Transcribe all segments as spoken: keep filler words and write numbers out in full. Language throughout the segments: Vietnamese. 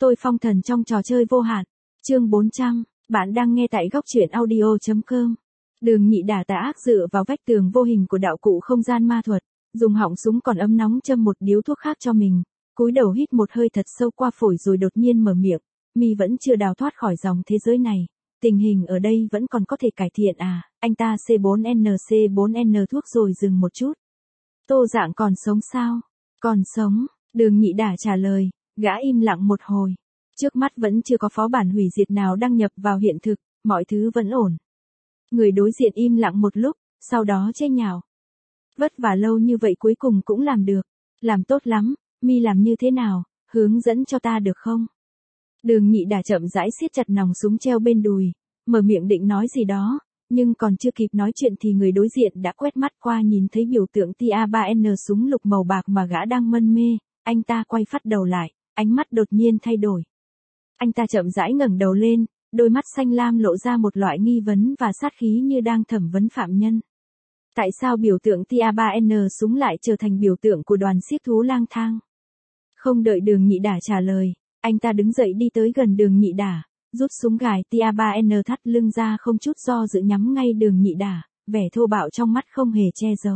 Tôi phong thần trong trò chơi vô hạn. Chương bốn trăm, bạn đang nghe tại góc truyện audio.com. Đường Nhị Đả tà ác dựa vào vách tường vô hình của đạo cụ không gian ma thuật, dùng họng súng còn ấm nóng châm một điếu thuốc khác cho mình, cúi đầu hít một hơi thật sâu qua phổi rồi đột nhiên mở miệng, mi vẫn chưa đào thoát khỏi dòng thế giới này, tình hình ở đây vẫn còn có thể cải thiện à, anh ta C bốn N C bốn N thuốc rồi dừng một chút. Tô Dạng còn sống sao? Còn sống, Đường Nhị Đả trả lời, gã im lặng một hồi. Trước mắt vẫn chưa có phó bản hủy diệt nào đăng nhập vào hiện thực, mọi thứ vẫn ổn. Người đối diện im lặng một lúc, sau đó chế nhạo. Vất vả lâu như vậy cuối cùng cũng làm được. Làm tốt lắm, mi làm như thế nào, hướng dẫn cho ta được không? Đường Nhị Đả chậm rãi siết chặt nòng súng treo bên đùi, mở miệng định nói gì đó, nhưng còn chưa kịp nói chuyện thì người đối diện đã quét mắt qua nhìn thấy biểu tượng T A ba N súng lục màu bạc mà gã đang mân mê, anh ta quay phát đầu lại, ánh mắt đột nhiên thay đổi. Anh ta chậm rãi ngẩng đầu lên, đôi mắt xanh lam lộ ra một loại nghi vấn và sát khí như đang thẩm vấn phạm nhân. Tại sao biểu tượng T A ba N súng lại trở thành biểu tượng của đoàn xiếc thú lang thang? Không đợi Đường Nhị Đả trả lời, anh ta đứng dậy đi tới gần Đường Nhị Đả, rút súng gài T A ba N thắt lưng ra không chút do dự nhắm ngay Đường Nhị Đả, vẻ thô bạo trong mắt không hề che giấu.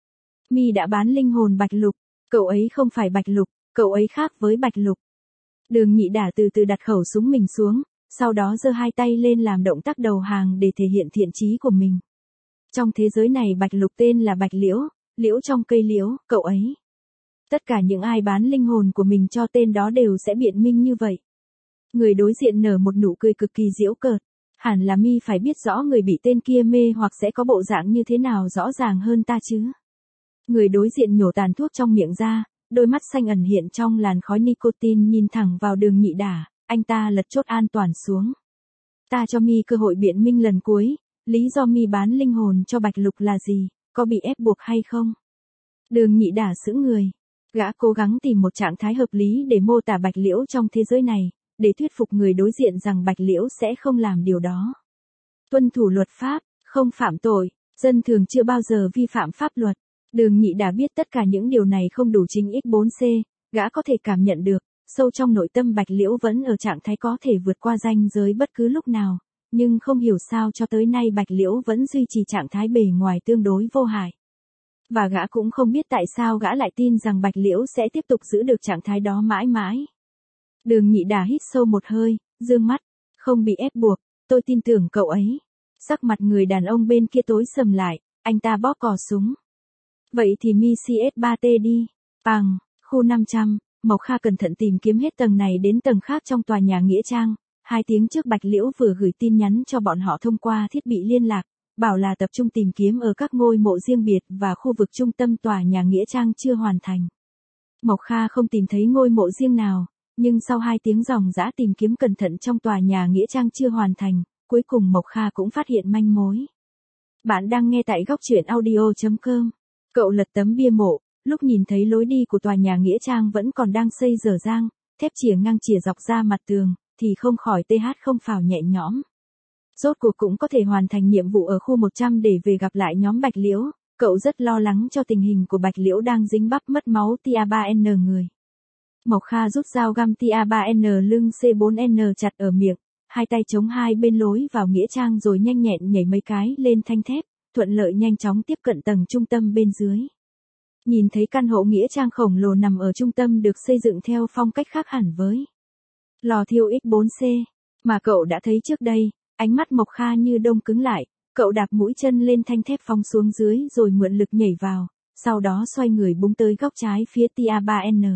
Mi đã bán linh hồn Bạch Lục, cậu ấy không phải Bạch Lục, cậu ấy khác với Bạch Lục. Đường Nhị Đả từ từ đặt khẩu súng mình xuống, sau đó giơ hai tay lên làm động tác đầu hàng để thể hiện thiện chí của mình. Trong thế giới này Bạch Lục tên là Bạch Liễu, liễu trong cây liễu, cậu ấy. Tất cả những ai bán linh hồn của mình cho tên đó đều sẽ biện minh như vậy. Người đối diện nở một nụ cười cực kỳ giễu cợt, hẳn là mi phải biết rõ người bị tên kia mê hoặc sẽ có bộ dạng như thế nào rõ ràng hơn ta chứ. Người đối diện nhổ tàn thuốc trong miệng ra, đôi mắt xanh ẩn hiện trong làn khói nicotine nhìn thẳng vào Đường Nhị Đả, anh ta lật chốt an toàn xuống. Ta cho mi cơ hội biện minh lần cuối, lý do mi bán linh hồn cho Bạch Lục là gì, có bị ép buộc hay không? Đường Nhị Đả sững người, gã cố gắng tìm một trạng thái hợp lý để mô tả Bạch Liễu trong thế giới này, để thuyết phục người đối diện rằng Bạch Liễu sẽ không làm điều đó. Tuân thủ luật pháp, không phạm tội, dân thường chưa bao giờ vi phạm pháp luật. Đường Nhị Đả biết tất cả những điều này không đủ chính X bốn C, gã có thể cảm nhận được, sâu trong nội tâm Bạch Liễu vẫn ở trạng thái có thể vượt qua ranh giới bất cứ lúc nào, nhưng không hiểu sao cho tới nay Bạch Liễu vẫn duy trì trạng thái bề ngoài tương đối vô hại. Và gã cũng không biết tại sao gã lại tin rằng Bạch Liễu sẽ tiếp tục giữ được trạng thái đó mãi mãi. Đường Nhị Đả hít sâu một hơi, dương mắt, không bị ép buộc, tôi tin tưởng cậu ấy. Sắc mặt người đàn ông bên kia tối sầm lại, anh ta bóp cò súng. Vậy thì mi C S ba T đi. Bằng, khu năm trăm, Mộc Kha cẩn thận tìm kiếm hết tầng này đến tầng khác trong tòa nhà Nghĩa Trang. Hai tiếng trước Bạch Liễu vừa gửi tin nhắn cho bọn họ thông qua thiết bị liên lạc, bảo là tập trung tìm kiếm ở các ngôi mộ riêng biệt và khu vực trung tâm tòa nhà Nghĩa Trang chưa hoàn thành. Mộc Kha không tìm thấy ngôi mộ riêng nào, nhưng sau hai tiếng ròng rã tìm kiếm cẩn thận trong tòa nhà Nghĩa Trang chưa hoàn thành, cuối cùng Mộc Kha cũng phát hiện manh mối. Bạn đang nghe tại góc truyện audio.com. Cậu lật tấm bia mộ, lúc nhìn thấy lối đi của tòa nhà Nghĩa Trang vẫn còn đang xây dở dang, thép chìa ngang chìa dọc ra mặt tường, thì không khỏi th không phào nhẹ nhõm. Rốt cuộc cũng có thể hoàn thành nhiệm vụ ở khu một trăm để về gặp lại nhóm Bạch Liễu, cậu rất lo lắng cho tình hình của Bạch Liễu đang dính bắp mất máu T A ba N người. Mộc Kha rút dao găm T A ba N lưng C bốn N chặt ở miệng, hai tay chống hai bên lối vào Nghĩa Trang rồi nhanh nhẹn nhảy mấy cái lên thanh thép, thuận lợi nhanh chóng tiếp cận tầng trung tâm bên dưới. Nhìn thấy căn hộ Nghĩa Trang khổng lồ nằm ở trung tâm được xây dựng theo phong cách khác hẳn với lò thiêu X bốn C, mà cậu đã thấy trước đây, ánh mắt Mộc Kha như đông cứng lại, cậu đạp mũi chân lên thanh thép phóng xuống dưới rồi mượn lực nhảy vào, sau đó xoay người búng tới góc trái phía T A ba N.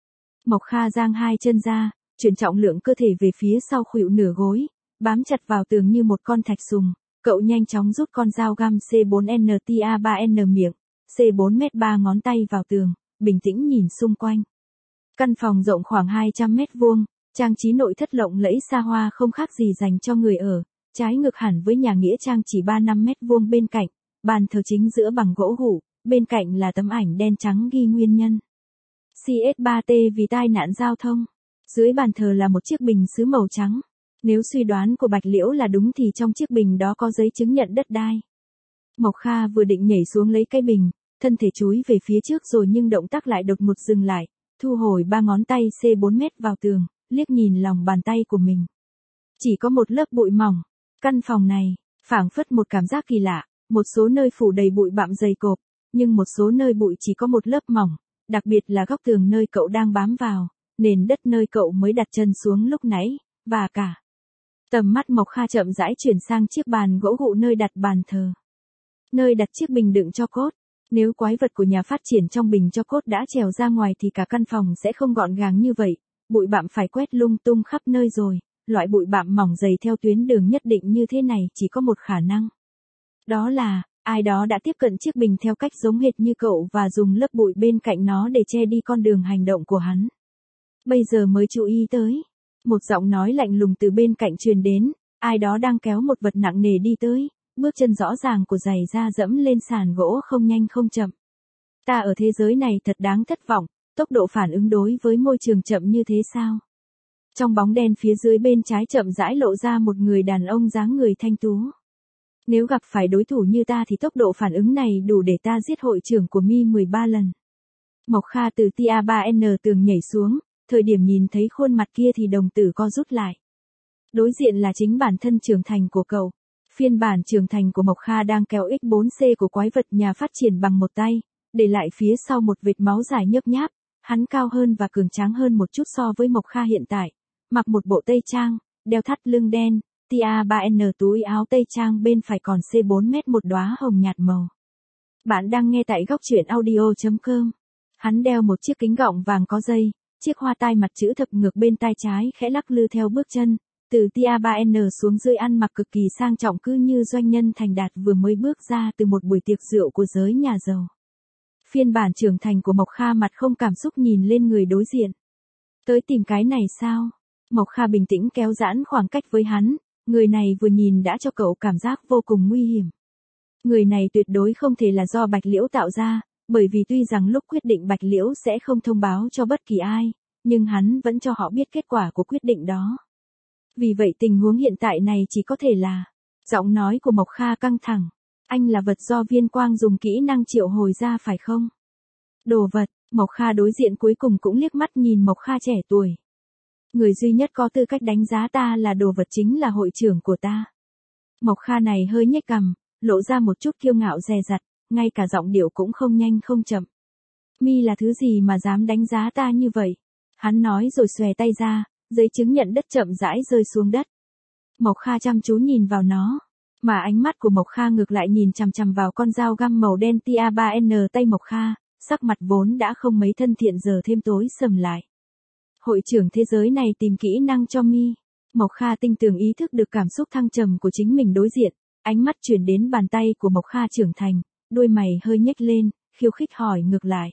Mộc Kha giang hai chân ra, chuyển trọng lượng cơ thể về phía sau khuỷu nửa gối, bám chặt vào tường như một con thạch sùng. Cậu nhanh chóng rút con dao găm C bốn N T A ba N miệng, C bốn mét ba ngón tay vào tường, bình tĩnh nhìn xung quanh. Căn phòng rộng khoảng hai trăm mét vuông, trang trí nội thất lộng lẫy xa hoa không khác gì dành cho người ở, trái ngược hẳn với nhà Nghĩa Trang chỉ ba mươi lăm mét vuông bên cạnh, bàn thờ chính giữa bằng gỗ gụ, bên cạnh là tấm ảnh đen trắng ghi nguyên nhân. C S ba T vì tai nạn giao thông. Dưới bàn thờ là một chiếc bình sứ màu trắng. Nếu suy đoán của Bạch Liễu là đúng thì trong chiếc bình đó có giấy chứng nhận đất đai. Mộc Kha vừa định nhảy xuống lấy cái bình, thân thể chúi về phía trước rồi nhưng động tác lại đột ngột dừng lại, thu hồi ba ngón tay C bốn mét vào tường, liếc nhìn lòng bàn tay của mình. Chỉ có một lớp bụi mỏng. Căn phòng này, phảng phất một cảm giác kỳ lạ, một số nơi phủ đầy bụi bặm dày cộp, nhưng một số nơi bụi chỉ có một lớp mỏng, đặc biệt là góc tường nơi cậu đang bám vào, nền đất nơi cậu mới đặt chân xuống lúc nãy, và cả. Tầm mắt Mộc Kha chậm rãi chuyển sang chiếc bàn gỗ gụ nơi đặt bàn thờ. Nơi đặt chiếc bình đựng tro cốt. Nếu quái vật của nhà phát triển trong bình tro cốt đã trèo ra ngoài thì cả căn phòng sẽ không gọn gàng như vậy, bụi bặm phải quét lung tung khắp nơi rồi, loại bụi bặm mỏng dày theo tuyến đường nhất định như thế này chỉ có một khả năng. Đó là, ai đó đã tiếp cận chiếc bình theo cách giống hệt như cậu và dùng lớp bụi bên cạnh nó để che đi con đường hành động của hắn. Bây giờ mới chú ý tới. Một giọng nói lạnh lùng từ bên cạnh truyền đến, ai đó đang kéo một vật nặng nề đi tới, bước chân rõ ràng của giày da dẫm lên sàn gỗ không nhanh không chậm. Ta ở thế giới này thật đáng thất vọng, tốc độ phản ứng đối với môi trường chậm như thế sao? Trong bóng đen phía dưới bên trái chậm rãi lộ ra một người đàn ông dáng người thanh tú. Nếu gặp phải đối thủ như ta thì tốc độ phản ứng này đủ để ta giết hội trưởng của Mi mười ba lần. Mộc Kha từ Tia ba N tường nhảy xuống, thời điểm nhìn thấy khuôn mặt kia thì đồng tử co rút lại. Đối diện là chính bản thân trưởng thành của cậu. Phiên bản trưởng thành của Mộc Kha đang kéo X bốn C của quái vật nhà phát triển bằng một tay, để lại phía sau một vệt máu dài nhấp nháp. Hắn cao hơn và cường tráng hơn một chút so với Mộc Kha hiện tại, mặc một bộ tây trang, đeo thắt lưng đen, Tia ba N túi áo tây trang bên phải còn C bốn mét một đóa hồng nhạt màu. Bạn đang nghe tại góc truyện audio chấm com. Hắn đeo một chiếc kính gọng vàng có dây, chiếc hoa tai mặt chữ thập ngược bên tai trái khẽ lắc lư theo bước chân, từ Tia ba N xuống dưới ăn mặc cực kỳ sang trọng cứ như doanh nhân thành đạt vừa mới bước ra từ một buổi tiệc rượu của giới nhà giàu. Phiên bản trưởng thành của Mộc Kha mặt không cảm xúc nhìn lên người đối diện. Tới tìm cái này sao? Mộc Kha bình tĩnh kéo giãn khoảng cách với hắn, người này vừa nhìn đã cho cậu cảm giác vô cùng nguy hiểm. Người này tuyệt đối không thể là do Bạch Liễu tạo ra, bởi vì tuy rằng lúc quyết định Bạch Liễu sẽ không thông báo cho bất kỳ ai, nhưng hắn vẫn cho họ biết kết quả của quyết định đó. Vì vậy tình huống hiện tại này chỉ có thể là, giọng nói của Mộc Kha căng thẳng, anh là vật do Viên Quang dùng kỹ năng triệu hồi ra phải không? Đồ vật, Mộc Kha đối diện cuối cùng cũng liếc mắt nhìn Mộc Kha trẻ tuổi. Người duy nhất có tư cách đánh giá ta là đồ vật chính là hội trưởng của ta. Mộc Kha này hơi nhếch cằm, lộ ra một chút kiêu ngạo dè dặt, ngay cả giọng điệu cũng không nhanh không chậm. Mi là thứ gì mà dám đánh giá ta như vậy? Hắn nói rồi xòe tay ra, giấy chứng nhận đất chậm rãi rơi xuống đất. Mộc Kha chăm chú nhìn vào nó, mà ánh mắt của Mộc Kha ngược lại nhìn chằm chằm vào con dao găm màu đen Tia ba N tay Mộc Kha, sắc mặt vốn đã không mấy thân thiện giờ thêm tối sầm lại. Hội trưởng thế giới này tìm kỹ năng cho Mi. Mộc Kha tinh tường ý thức được cảm xúc thăng trầm của chính mình đối diện, ánh mắt chuyển đến bàn tay của Mộc Kha trưởng thành, đuôi mày hơi nhếch lên, khiêu khích hỏi ngược lại.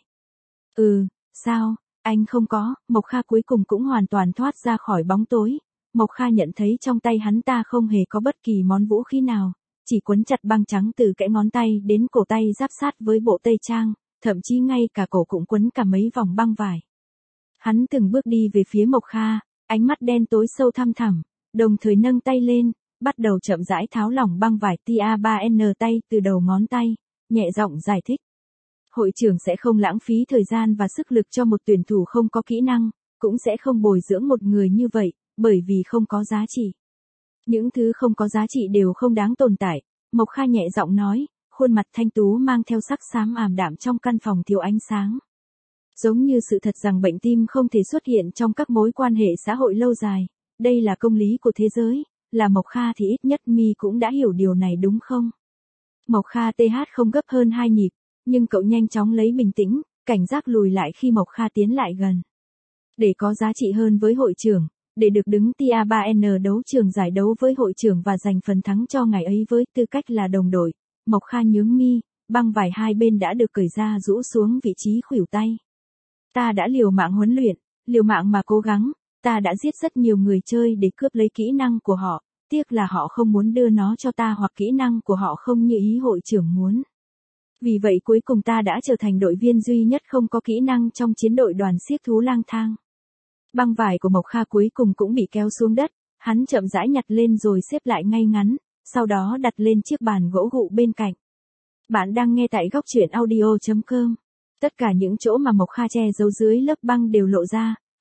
Ừ, sao, anh không có, Mộc Kha cuối cùng cũng hoàn toàn thoát ra khỏi bóng tối. Mộc Kha nhận thấy trong tay hắn ta không hề có bất kỳ món vũ khí nào, chỉ quấn chặt băng trắng từ kẽ ngón tay đến cổ tay giáp sát với bộ tây trang, thậm chí ngay cả cổ cũng quấn cả mấy vòng băng vải. Hắn từng bước đi về phía Mộc Kha, ánh mắt đen tối sâu thăm thẳm, đồng thời nâng tay lên, bắt đầu chậm rãi tháo lỏng băng vải Tia ba N tay từ đầu ngón tay, nhẹ giọng giải thích. Hội trưởng sẽ không lãng phí thời gian và sức lực cho một tuyển thủ không có kỹ năng, cũng sẽ không bồi dưỡng một người như vậy, bởi vì không có giá trị. Những thứ không có giá trị đều không đáng tồn tại, Mộc Kha nhẹ giọng nói, khuôn mặt thanh tú mang theo sắc xám ảm đạm trong căn phòng thiếu ánh sáng. Giống như sự thật rằng bệnh tim không thể xuất hiện trong các mối quan hệ xã hội lâu dài, đây là công lý của thế giới, là Mộc Kha thì ít nhất Mi cũng đã hiểu điều này đúng không? Mộc Kha th không gấp hơn hai nhịp, nhưng cậu nhanh chóng lấy bình tĩnh, cảnh giác lùi lại khi Mộc Kha tiến lại gần. Để có giá trị hơn với hội trưởng, để được đứng Tia ba N đấu trường giải đấu với hội trưởng và giành phần thắng cho ngày ấy với tư cách là đồng đội, Mộc Kha nhướng mi, băng vải hai bên đã được cởi ra rũ xuống vị trí khuỷu tay. Ta đã liều mạng huấn luyện, liều mạng mà cố gắng, ta đã giết rất nhiều người chơi để cướp lấy kỹ năng của họ, tiếc là họ không muốn đưa nó cho ta hoặc kỹ năng của họ không như ý hội trưởng muốn. Vì vậy cuối cùng ta đã trở thành đội viên duy nhất không có kỹ năng trong chiến đội đoàn xiếc thú lang thang. Băng vải của Mộc Kha cuối cùng cũng bị kéo xuống đất, hắn chậm rãi nhặt lên rồi xếp lại ngay ngắn, sau đó đặt lên chiếc bàn gỗ gụ bên cạnh. Bạn đang nghe tại góc truyện audio chấm com. Tất cả những chỗ mà Mộc Kha che giấu dưới lớp băng đều lộ ra,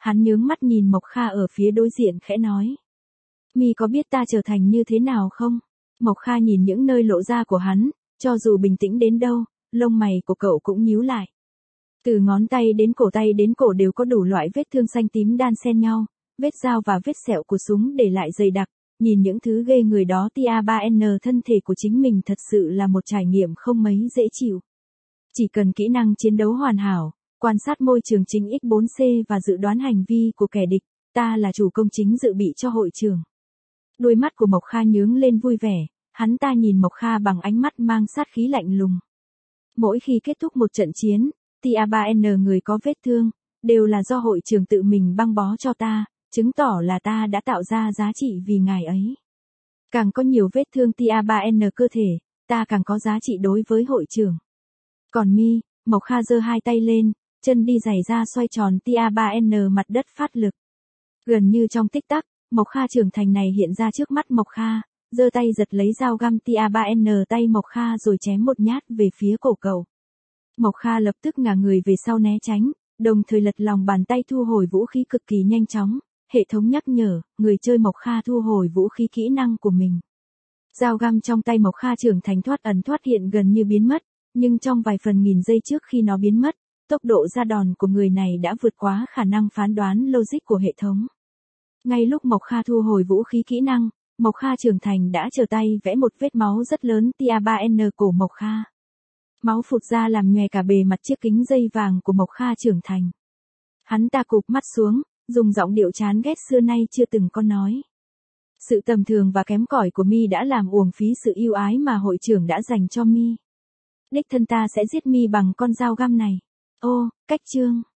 Hắn nhướng mắt nhìn Mộc Kha ở phía đối diện khẽ nói. Mi có biết ta trở thành như thế nào không? Mộc Kha nhìn những nơi lộ ra của hắn, cho dù bình tĩnh đến đâu, lông mày của cậu cũng nhíu lại. Từ ngón tay đến cổ tay đến cổ đều có đủ loại vết thương xanh tím đan xen nhau, vết dao và vết sẹo của súng để lại dày đặc, nhìn những thứ ghê người đó T A ba N thân thể của chính mình thật sự là một trải nghiệm không mấy dễ chịu. Chỉ cần kỹ năng chiến đấu hoàn hảo, quan sát môi trường chính X bốn C và dự đoán hành vi của kẻ địch, ta là chủ công chính dự bị cho hội trường. Đôi mắt của Mộc Kha nhướng lên vui vẻ, hắn ta nhìn Mộc Kha bằng ánh mắt mang sát khí lạnh lùng. Mỗi khi kết thúc một trận chiến, T A ba N người có vết thương, đều là do hội trường tự mình băng bó cho ta, chứng tỏ là ta đã tạo ra giá trị vì ngài ấy. Càng có nhiều vết thương T A ba N cơ thể, ta càng có giá trị đối với hội trường. Còn mi, Mộc Kha giơ hai tay lên, chân đi giày ra xoay tròn T A ba N mặt đất phát lực. Gần như trong tích tắc, Mộc Kha trưởng thành này hiện ra trước mắt Mộc Kha, giơ tay giật lấy dao găm T A ba N tay Mộc Kha rồi chém một nhát về phía cổ cậu. Mộc Kha lập tức ngả người về sau né tránh, đồng thời lật lòng bàn tay thu hồi vũ khí cực kỳ nhanh chóng, hệ thống nhắc nhở, người chơi Mộc Kha thu hồi vũ khí kỹ năng của mình. Dao găm trong tay Mộc Kha trưởng thành thoát ẩn thoát hiện gần như biến mất, nhưng trong vài phần nghìn giây trước khi nó biến mất, tốc độ ra đòn của người này đã vượt quá khả năng phán đoán logic của hệ thống. Ngay lúc Mộc Kha thu hồi vũ khí kỹ năng, Mộc Kha trưởng thành đã trở tay vẽ một vết máu rất lớn T A ba N cổ Mộc Kha. Máu phụt ra làm nhòe cả bề mặt chiếc kính dây vàng của Mộc Kha trưởng thành. Hắn ta cụp mắt xuống, dùng giọng điệu chán ghét xưa nay chưa từng có nói. Sự tầm thường và kém cỏi của mi đã làm uổng phí sự yêu ái mà hội trưởng đã dành cho mi. Đích thân ta sẽ giết mi bằng con dao găm này. Ô, cách chương.